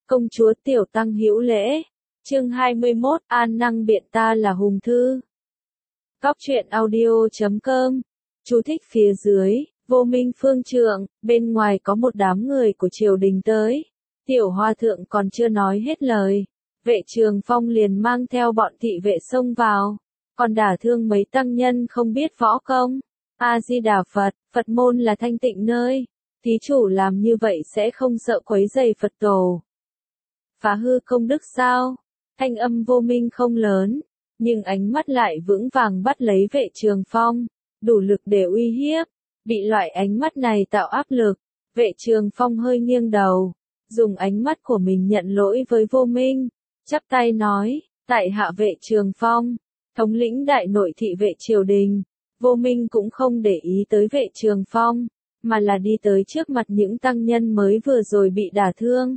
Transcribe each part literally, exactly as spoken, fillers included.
Công chúa Tiểu Tăng hữu lễ. Chương hai mươi mốt, An năng biện ta là hùng thư. Góc truyện audio chấm com. Chú thích phía dưới, Vô Minh phương trượng, bên ngoài có một đám người của triều đình tới. Tiểu Hòa thượng còn chưa nói hết lời, Vệ Trường Phong liền mang theo bọn thị vệ xông vào, còn đả thương mấy tăng nhân không biết võ công. A Di Đà Phật, Phật môn là thanh tịnh nơi, thí chủ làm như vậy sẽ không sợ quấy rầy Phật tổ. Phá hư công đức sao? Thanh âm Vô Minh không lớn, nhưng ánh mắt lại vững vàng bắt lấy Vệ Trường Phong, đủ lực để uy hiếp. Bị loại ánh mắt này tạo áp lực, Vệ Trường Phong hơi nghiêng đầu, dùng ánh mắt của mình nhận lỗi với Vô Minh, chắp tay nói, tại hạ Vệ Trường Phong, thống lĩnh đại nội thị vệ triều đình. Vô Minh cũng không để ý tới Vệ Trường Phong, mà là đi tới trước mặt những tăng nhân mới vừa rồi bị đả thương.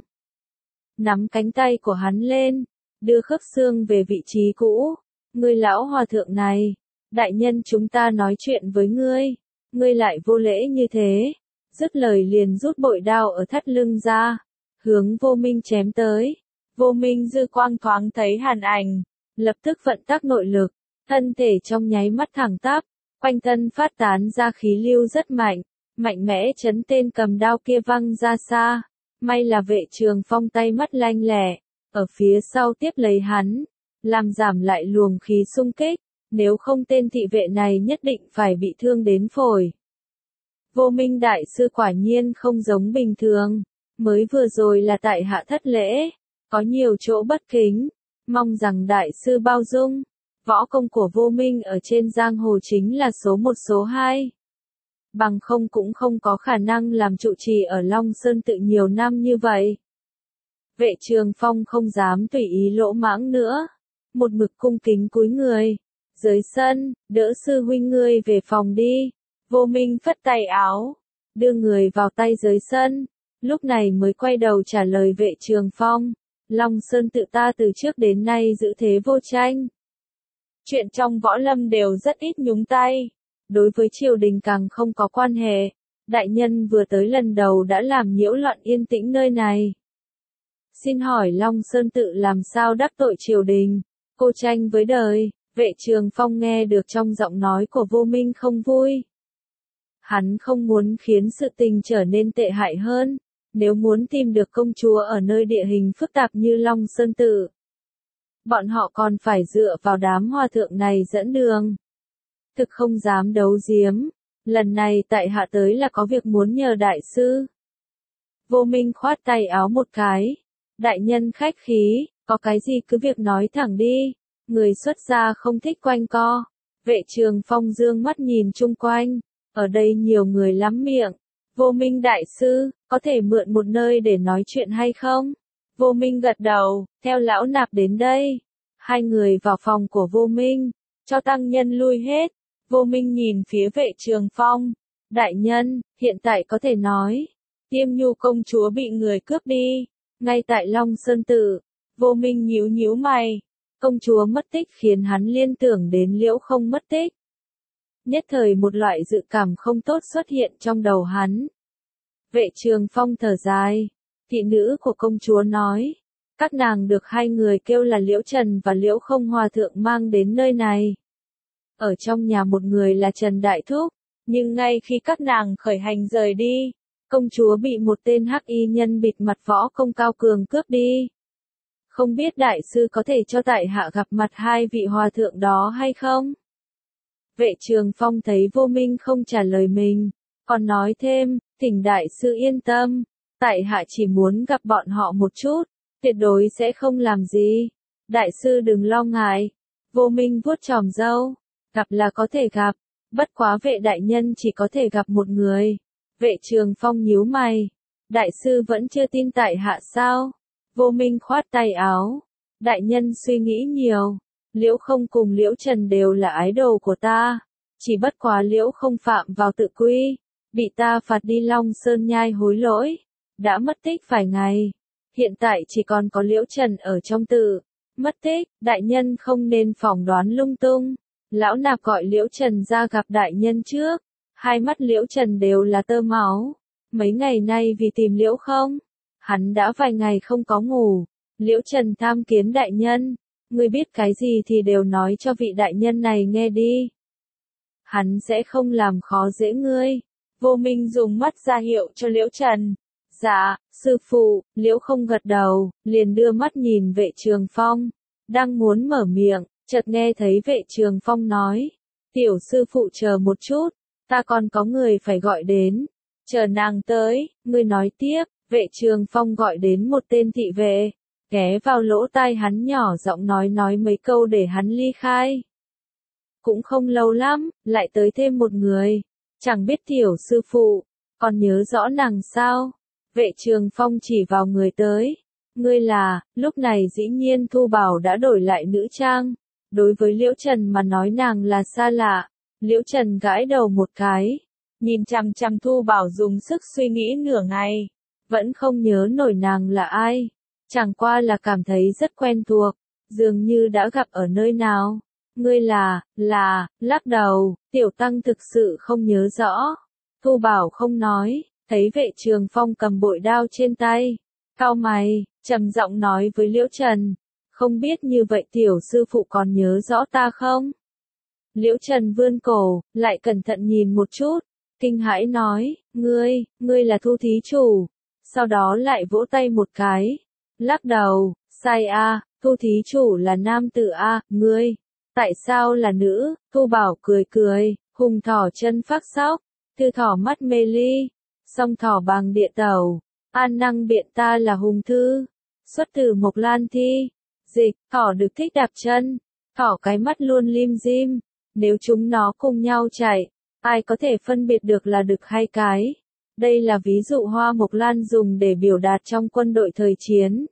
Nắm cánh tay của hắn lên, đưa khớp xương về vị trí cũ. Ngươi lão hòa thượng này, đại nhân chúng ta nói chuyện với ngươi, ngươi lại vô lễ như thế. Dứt lời liền rút bội đao ở thắt lưng ra, hướng Vô Minh chém tới. Vô Minh dư quang thoáng thấy hàn ảnh, lập tức vận tắc nội lực, thân thể trong nháy mắt thẳng tắp, quanh thân phát tán ra khí lưu rất mạnh, mạnh mẽ chấn tên cầm đao kia văng ra xa. May là Vệ Trường Phong tay mắt lanh lẹ, ở phía sau tiếp lấy hắn, làm giảm lại luồng khí xung kích, nếu không tên thị vệ này nhất định phải bị thương đến phổi. Vô Minh đại sư quả nhiên không giống bình thường, mới vừa rồi là tại hạ thất lễ, có nhiều chỗ bất kính, mong rằng đại sư bao dung. Võ công của Vô Minh ở trên giang hồ chính là số một số hai. Bằng không cũng không có khả năng làm trụ trì ở Long Sơn tự nhiều năm như vậy. Vệ Trường Phong không dám tùy ý lỗ mãng nữa, một mực cung kính cúi người. Dưới sân, đỡ sư huynh ngươi về phòng đi. Vô Minh phất tay áo, đưa người vào tay dưới sân, lúc này mới quay đầu trả lời Vệ Trường Phong. Long Sơn tự ta từ trước đến nay giữ thế vô tranh. Chuyện trong võ lâm đều rất ít nhúng tay, đối với triều đình càng không có quan hệ. Đại nhân vừa tới lần đầu đã làm nhiễu loạn yên tĩnh nơi này. Xin hỏi Long Sơn tự làm sao đắc tội triều đình, cô tranh với đời. Vệ Trường Phong nghe được trong giọng nói của Vô Minh không vui. Hắn không muốn khiến sự tình trở nên tệ hại hơn, nếu muốn tìm được công chúa ở nơi địa hình phức tạp như Long Sơn tự, bọn họ còn phải dựa vào đám hòa thượng này dẫn đường. Thực không dám đấu giếm, lần này tại hạ tới là có việc muốn nhờ đại sư. Vô Minh khoát tay áo một cái, đại nhân khách khí, có cái gì cứ việc nói thẳng đi, người xuất gia không thích quanh co. Vệ Trường Phong dương mắt nhìn chung quanh, ở đây nhiều người lắm miệng. Vô Minh đại sư, có thể mượn một nơi để nói chuyện hay không? Vô Minh gật đầu, theo lão nạp đến đây. Hai người vào phòng của Vô Minh, cho tăng nhân lui hết. Vô Minh nhìn phía Vệ Trường Phong, đại nhân, hiện tại có thể nói, Tiêm Nhu công chúa bị người cướp đi, ngay tại Long Sơn tự. Vô Minh nhíu nhíu mày, công chúa mất tích khiến hắn liên tưởng đến Liễu Không mất tích. Nhất thời một loại dự cảm không tốt xuất hiện trong đầu hắn. Vệ Trường Phong thở dài, thị nữ của công chúa nói, các nàng được hai người kêu là Liễu Trần và Liễu Không hòa thượng mang đến nơi này. Ở trong nhà một người là Trần Đại Thúc, nhưng ngay khi các nàng khởi hành rời đi, công chúa bị một tên hắc y nhân bịt mặt võ công cao cường cướp đi. Không biết đại sư có thể cho tại hạ gặp mặt hai vị hòa thượng đó hay không? Vệ Trường Phong thấy Vô Minh không trả lời mình, còn nói thêm, thỉnh đại sư yên tâm, tại hạ chỉ muốn gặp bọn họ một chút, tuyệt đối sẽ không làm gì. Đại sư đừng lo ngại. Vô Minh vuốt chòm râu, gặp là có thể gặp, bất quá Vệ đại nhân chỉ có thể gặp một người. Vệ Trường Phong nhíu mày, đại sư vẫn chưa tin tại hạ sao? Vô Minh khoát tay áo, đại nhân suy nghĩ nhiều, Liễu Không cùng Liễu Trần đều là ái đồ của ta, chỉ bất quá Liễu Không phạm vào tự quy, bị ta phạt đi Long Sơn nhai hối lỗi, đã mất tích vài ngày, hiện tại chỉ còn có Liễu Trần ở trong tự. Mất tích, đại nhân không nên phỏng đoán lung tung. Lão nạp gọi Liễu Trần ra gặp đại nhân trước, hai mắt Liễu Trần đều là tơ máu, mấy ngày nay vì tìm Liễu Không, Hắn đã vài ngày không có ngủ. Liễu Trần tham kiến đại nhân. Ngươi biết cái gì thì đều nói cho vị đại nhân này nghe đi. Hắn sẽ không làm khó dễ ngươi. Vô Minh dùng mắt ra hiệu cho Liễu Trần. Dạ, sư phụ. Liễu không gật đầu, liền đưa mắt nhìn Vệ Trường Phong. Đang muốn mở miệng, chợt nghe thấy Vệ Trường Phong nói. Tiểu sư phụ chờ một chút, ta còn có người phải gọi đến. Chờ nàng tới, ngươi nói tiếp. Vệ Trường Phong gọi đến một tên thị vệ, ghé vào lỗ tai hắn nhỏ giọng nói nói mấy câu để hắn ly khai. Cũng không lâu lắm, lại tới thêm một người. Chẳng biết tiểu sư phụ, còn nhớ rõ nàng sao? Vệ Trường Phong chỉ vào người tới. Ngươi là, lúc này dĩ nhiên Thu Bảo đã đổi lại nữ trang. Đối với Liễu Trần mà nói nàng là xa lạ. Liễu Trần gãi đầu một cái, nhìn chằm chằm Thu Bảo dùng sức suy nghĩ nửa ngày. Vẫn không nhớ nổi nàng là ai. Chẳng qua là cảm thấy rất quen thuộc, dường như đã gặp ở nơi nào. Ngươi là, là, lắc đầu, tiểu tăng thực sự không nhớ rõ. Thu Bảo không nói, thấy Vệ Trường Phong cầm bội đao trên tay. Cau mày, trầm giọng nói với Liễu Trần. Không biết như vậy tiểu sư phụ còn nhớ rõ ta không? Liễu Trần vươn cổ, lại cẩn thận nhìn một chút. Kinh hãi nói, ngươi, ngươi là Thu thí chủ. Sau đó lại vỗ tay một cái. Lắc đầu, sai a, Thu thí chủ là nam tử a, ngươi. Tại sao là nữ? Thu Bảo cười cười, hùng thỏ chân phác sóc, thư thỏ mắt mê ly, song thỏ bằng địa tẩu, an năng biện ta là hùng thư, xuất từ Mộc Lan thi, dịch, thỏ được thích đạp chân, thỏ cái mắt luôn lim dim, nếu chúng nó cùng nhau chạy, ai có thể phân biệt được là đực hay cái. Đây là ví dụ hoa mộc lan dùng để biểu đạt trong quân đội thời chiến.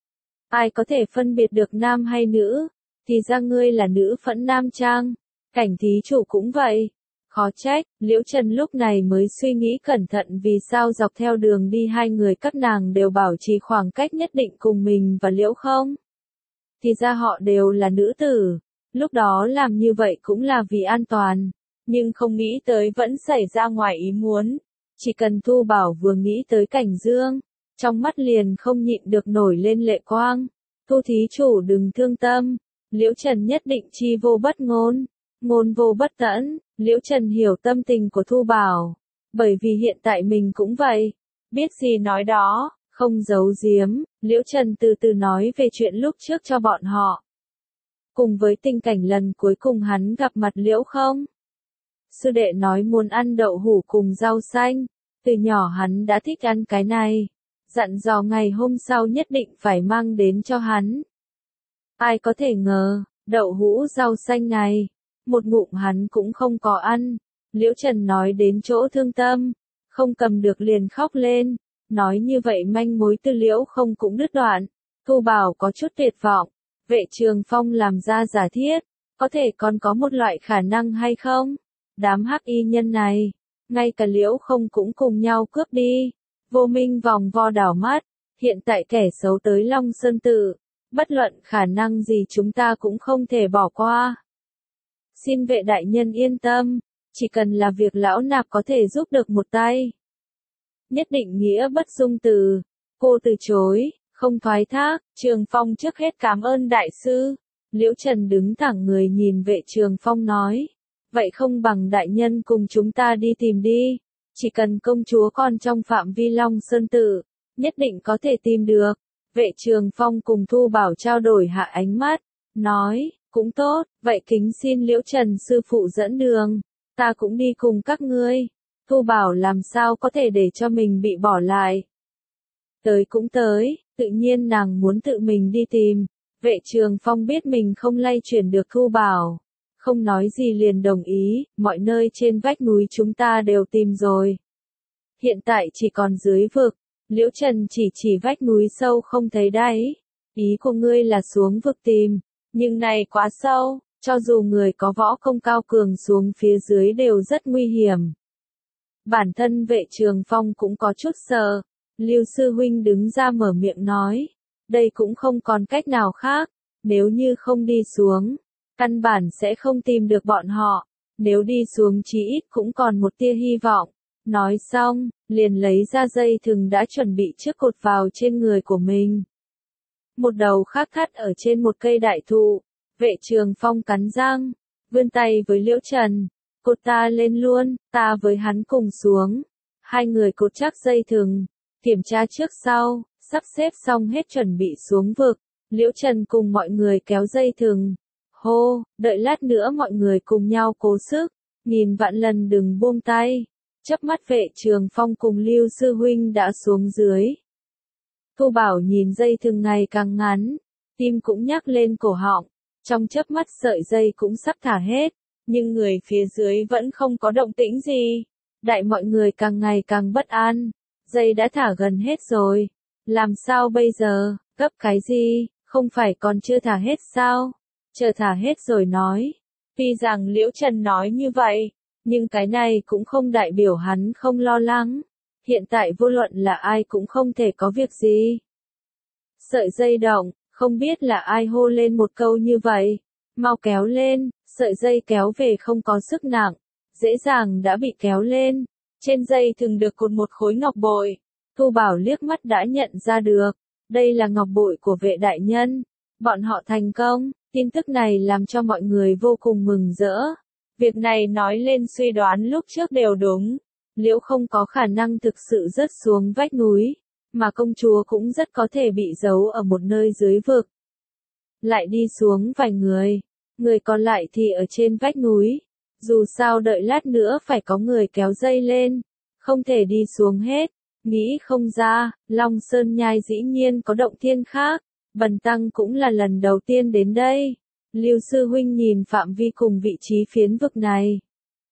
Ai có thể phân biệt được nam hay nữ? Thì ra ngươi là nữ phẫn nam trang. Cảnh thí chủ cũng vậy. Khó trách, Liễu Trần lúc này mới suy nghĩ cẩn thận vì sao dọc theo đường đi hai người các nàng đều bảo trì khoảng cách nhất định cùng mình và Liễu không. Thì ra họ đều là nữ tử. Lúc đó làm như vậy cũng là vì an toàn. Nhưng không nghĩ tới vẫn xảy ra ngoài ý muốn. Chỉ cần Thu Bảo vừa nghĩ tới Cảnh Dương, trong mắt liền không nhịn được nổi lên lệ quang. Thu thí chủ đừng thương tâm, Liễu Trần nhất định chi vô bất ngôn, ngôn vô bất tẫn. Liễu Trần hiểu tâm tình của Thu Bảo, bởi vì hiện tại mình cũng vậy, biết gì nói đó, không giấu giếm. Liễu Trần từ từ nói về chuyện lúc trước cho bọn họ. Cùng với tình cảnh lần cuối cùng hắn gặp mặt Liễu không. Sư đệ nói muốn ăn đậu hũ cùng rau xanh, từ nhỏ hắn đã thích ăn cái này, dặn dò ngày hôm sau nhất định phải mang đến cho hắn. Ai có thể ngờ, đậu hũ rau xanh này, một ngụm hắn cũng không có ăn. Liễu Trần nói đến chỗ thương tâm, không cầm được liền khóc lên, nói như vậy manh mối tư Liễu không cũng đứt đoạn. Thu Bảo có chút tuyệt vọng, Vệ Trường Phong làm ra giả thiết, có thể còn có một loại khả năng hay không? Đám hắc y nhân này, ngay cả Liễu không cũng cùng nhau cướp đi. Vô Minh vòng vo đảo mắt, hiện tại kẻ xấu tới Long Sơn Tự, bất luận khả năng gì chúng ta cũng không thể bỏ qua. Xin Vệ đại nhân yên tâm, chỉ cần là việc lão nạp có thể giúp được một tay. Nhất định nghĩa bất dung từ, cô từ chối, không thoái thác. Trường Phong trước hết cảm ơn đại sư. Liễu Trần đứng thẳng người nhìn Vệ Trường Phong nói. Vậy không bằng đại nhân cùng chúng ta đi tìm đi. Chỉ cần công chúa còn trong phạm vi Long Sơn Tự, nhất định có thể tìm được. Vệ Trường Phong cùng Thu Bảo trao đổi hạ ánh mắt, nói, cũng tốt, vậy kính xin Liễu Trần sư phụ dẫn đường, ta cũng đi cùng các ngươi. Thu Bảo làm sao có thể để cho mình bị bỏ lại. Tới cũng tới, tự nhiên nàng muốn tự mình đi tìm. Vệ Trường Phong biết mình không lay chuyển được Thu Bảo, không nói gì liền đồng ý. Mọi nơi trên vách núi chúng ta đều tìm rồi, hiện tại chỉ còn dưới vực. Liễu Trần chỉ chỉ vách núi sâu không thấy đáy. Ý của ngươi là xuống vực tìm, nhưng này quá sâu, cho dù người có võ công cao cường xuống phía dưới đều rất nguy hiểm. Bản thân Vệ Trường Phong cũng có chút sợ. Lưu sư huynh đứng ra mở miệng nói, đây cũng không còn cách nào khác, nếu như không đi xuống, căn bản sẽ không tìm được bọn họ, nếu đi xuống chí ít cũng còn một tia hy vọng. Nói xong, liền lấy ra dây thừng đã chuẩn bị trước cột vào trên người của mình. Một đầu khác thắt ở trên một cây đại thụ, Vệ Trường Phong cắn răng, vươn tay với Liễu Trần, cột ta lên luôn, ta với hắn cùng xuống. Hai người cột chắc dây thừng, kiểm tra trước sau, sắp xếp xong hết chuẩn bị xuống vực. Liễu Trần cùng mọi người kéo dây thừng. Hô, đợi lát nữa mọi người cùng nhau cố sức, nghìn vạn lần đừng buông tay. Chớp mắt Vệ Trường Phong cùng Lưu sư huynh đã xuống dưới. Thu Bảo nhìn dây thừng ngày càng ngắn, tim cũng nhắc lên cổ họng, trong chớp mắt sợi dây cũng sắp thả hết, nhưng người phía dưới vẫn không có động tĩnh gì. Đại mọi người càng ngày càng bất an, dây đã thả gần hết rồi, làm sao bây giờ, gấp cái gì, không phải còn chưa thả hết sao, chờ thả hết rồi nói. Tuy rằng Liễu Trần nói như vậy, nhưng cái này cũng không đại biểu hắn không lo lắng. Hiện tại vô luận là ai cũng không thể có việc gì. Sợi dây động, không biết là ai hô lên một câu như vậy. Mau kéo lên, sợi dây kéo về không có sức nặng, dễ dàng đã bị kéo lên. Trên dây thường được cột một khối ngọc bội. Thu Bảo liếc mắt đã nhận ra được, đây là ngọc bội của Vệ đại nhân. Bọn họ thành công, tin tức này làm cho mọi người vô cùng mừng rỡ. Việc này nói lên suy đoán lúc trước đều đúng. Liễu không có khả năng thực sự rớt xuống vách núi, mà công chúa cũng rất có thể bị giấu ở một nơi dưới vực. Lại đi xuống vài người, người còn lại thì ở trên vách núi. Dù sao đợi lát nữa phải có người kéo dây lên, không thể đi xuống hết. Nghĩ không ra, Long Sơn Nhai dĩ nhiên có động thiên khác, Bần Tăng cũng là lần đầu tiên đến đây. Lưu sư huynh nhìn phạm vi cùng vị trí phiến vực này,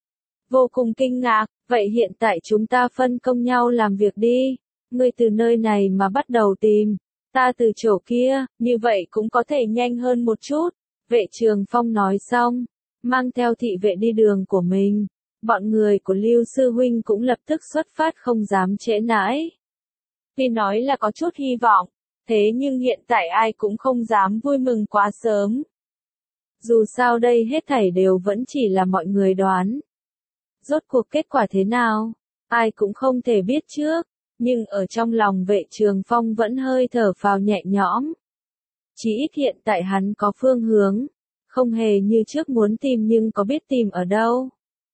vô cùng kinh ngạc. Vậy hiện tại chúng ta phân công nhau làm việc đi. Ngươi từ nơi này mà bắt đầu tìm, ta từ chỗ kia, như vậy cũng có thể nhanh hơn một chút. Vệ Trường Phong nói xong, mang theo thị vệ đi đường của mình. Bọn người của Lưu sư huynh cũng lập tức xuất phát không dám trễ nải. Tuy nói là có chút hy vọng, thế nhưng hiện tại ai cũng không dám vui mừng quá sớm. Dù sao đây hết thảy đều vẫn chỉ là mọi người đoán. Rốt cuộc kết quả thế nào, ai cũng không thể biết trước, nhưng ở trong lòng Vệ Trường Phong vẫn hơi thở phào nhẹ nhõm. Chỉ ít hiện tại hắn có phương hướng, không hề như trước muốn tìm nhưng có biết tìm ở đâu.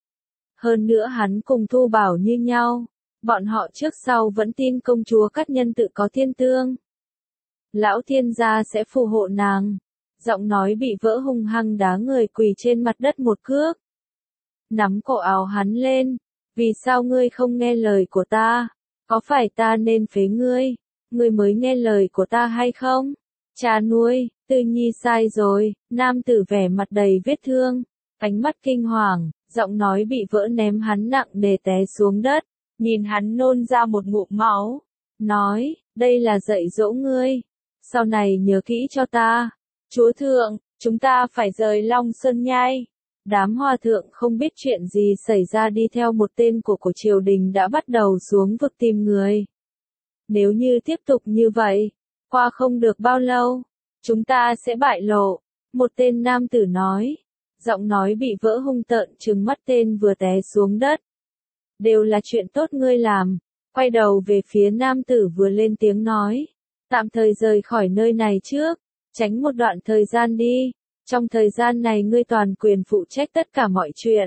Hơn nữa hắn cùng Thu Bảo như nhau, bọn họ trước sau vẫn tin công chúa Cát Nhân tự có thiên tương. Lão thiên gia sẽ phù hộ nàng. Giọng nói bị vỡ hung hăng đá người quỳ trên mặt đất một cước. Nắm cổ áo hắn lên, vì sao ngươi không nghe lời của ta, có phải ta nên phế ngươi, ngươi mới nghe lời của ta hay không? Cha nuôi, Tư Nhi sai rồi. Nam tử vẻ mặt đầy vết thương, ánh mắt kinh hoàng, giọng nói bị vỡ ném hắn nặng nề té xuống đất, nhìn hắn nôn ra một ngụm máu, nói, đây là dạy dỗ ngươi, sau này nhớ kỹ cho ta. Chúa thượng, chúng ta phải rời Long Sơn Nhai. Đám hòa thượng không biết chuyện gì xảy ra đi theo một tên của của triều đình đã bắt đầu xuống vực tìm người. Nếu như tiếp tục như vậy, qua không được bao lâu, chúng ta sẽ bại lộ. Một tên nam tử nói, giọng nói bị vỡ hung tợn trừng mắt tên vừa té xuống đất. Đều là chuyện tốt ngươi làm. Quay đầu về phía nam tử vừa lên tiếng nói, tạm thời rời khỏi nơi này trước, tránh một đoạn thời gian đi. Trong thời gian này ngươi toàn quyền phụ trách tất cả mọi chuyện.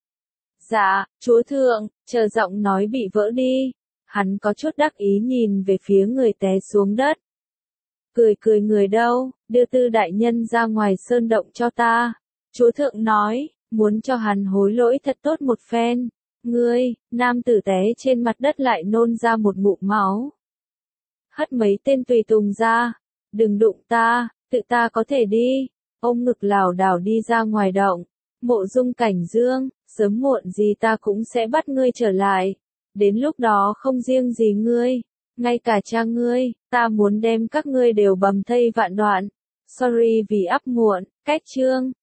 Dạ, chúa thượng. Chờ giọng nói bị vỡ đi, hắn có chút đắc ý nhìn về phía người té xuống đất. Cười cười người đâu, đưa Tư đại nhân ra ngoài sơn động cho ta. Chúa thượng nói, muốn cho hắn hối lỗi thật tốt một phen. Ngươi, nam tử té trên mặt đất lại nôn ra một ngụm máu. Hất mấy tên tùy tùng ra, đừng đụng ta, tự ta có thể đi. Ôm ngực lảo đảo đi ra ngoài động. Mộ Dung Cảnh Dương, sớm muộn gì ta cũng sẽ bắt ngươi trở lại. Đến lúc đó không riêng gì ngươi, ngay cả cha ngươi, ta muốn đem các ngươi đều bầm thây vạn đoạn. Sorry vì ấp muộn, cách chương.